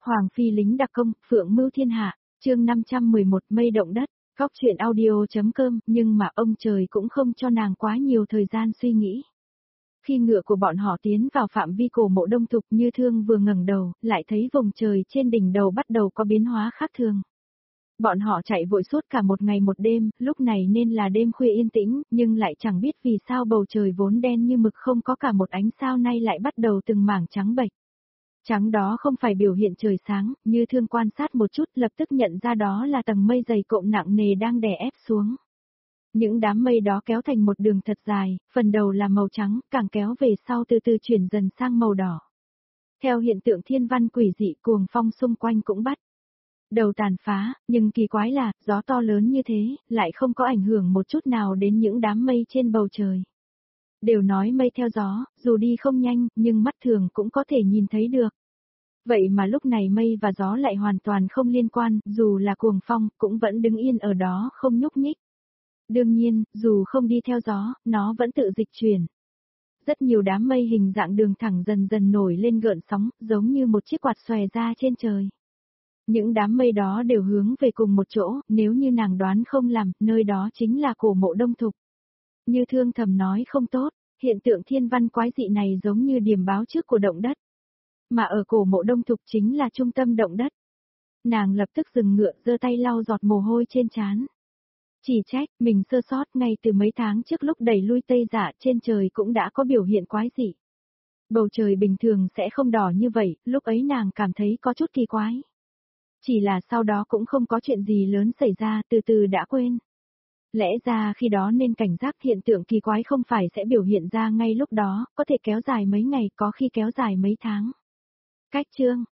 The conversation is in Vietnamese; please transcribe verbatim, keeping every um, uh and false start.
Hoàng phi lính đặc công, phượng mưu thiên hạ, chương năm trăm mười một mây động đất, góc chuyện audio.com, nhưng mà ông trời cũng không cho nàng quá nhiều thời gian suy nghĩ. Khi ngựa của bọn họ tiến vào phạm vi cổ mộ Đông Thục, Như Thương vừa ngẩng đầu, lại thấy vùng trời trên đỉnh đầu bắt đầu có biến hóa khác thường. Bọn họ chạy vội suốt cả một ngày một đêm, lúc này nên là đêm khuya yên tĩnh, nhưng lại chẳng biết vì sao bầu trời vốn đen như mực không có cả một ánh sao nay lại bắt đầu từng mảng trắng bệch. Trắng đó không phải biểu hiện trời sáng, Như Thương quan sát một chút lập tức nhận ra đó là tầng mây dày cộm nặng nề đang đè ép xuống. Những đám mây đó kéo thành một đường thật dài, phần đầu là màu trắng, càng kéo về sau từ từ chuyển dần sang màu đỏ. Theo hiện tượng thiên văn quỷ dị, cuồng phong xung quanh cũng bắt đầu tàn phá, nhưng kỳ quái là, gió to lớn như thế, lại không có ảnh hưởng một chút nào đến những đám mây trên bầu trời. Đều nói mây theo gió, dù đi không nhanh, nhưng mắt thường cũng có thể nhìn thấy được. Vậy mà lúc này mây và gió lại hoàn toàn không liên quan, dù là cuồng phong, cũng vẫn đứng yên ở đó không nhúc nhích. Đương nhiên, dù không đi theo gió, nó vẫn tự dịch chuyển. Rất nhiều đám mây hình dạng đường thẳng dần dần nổi lên gợn sóng, giống như một chiếc quạt xòe ra trên trời. Những đám mây đó đều hướng về cùng một chỗ, nếu như nàng đoán không lầm, nơi đó chính là cổ mộ Đông Thục. Như Thương thầm nói không tốt, hiện tượng thiên văn quái dị này giống như điểm báo trước của động đất. Mà ở cổ mộ Đông Thục chính là trung tâm động đất. Nàng lập tức dừng ngựa, giơ tay lau giọt mồ hôi trên trán. Chỉ trách, mình sơ sót ngay từ mấy tháng trước lúc đẩy lui Tây Dạ trên trời cũng đã có biểu hiện quái dị. Bầu trời bình thường sẽ không đỏ như vậy, lúc ấy nàng cảm thấy có chút kỳ quái. Chỉ là sau đó cũng không có chuyện gì lớn xảy ra, từ từ đã quên. Lẽ ra khi đó nên cảnh giác hiện tượng kỳ quái không phải sẽ biểu hiện ra ngay lúc đó, có thể kéo dài mấy ngày, có khi kéo dài mấy tháng. Cách chương,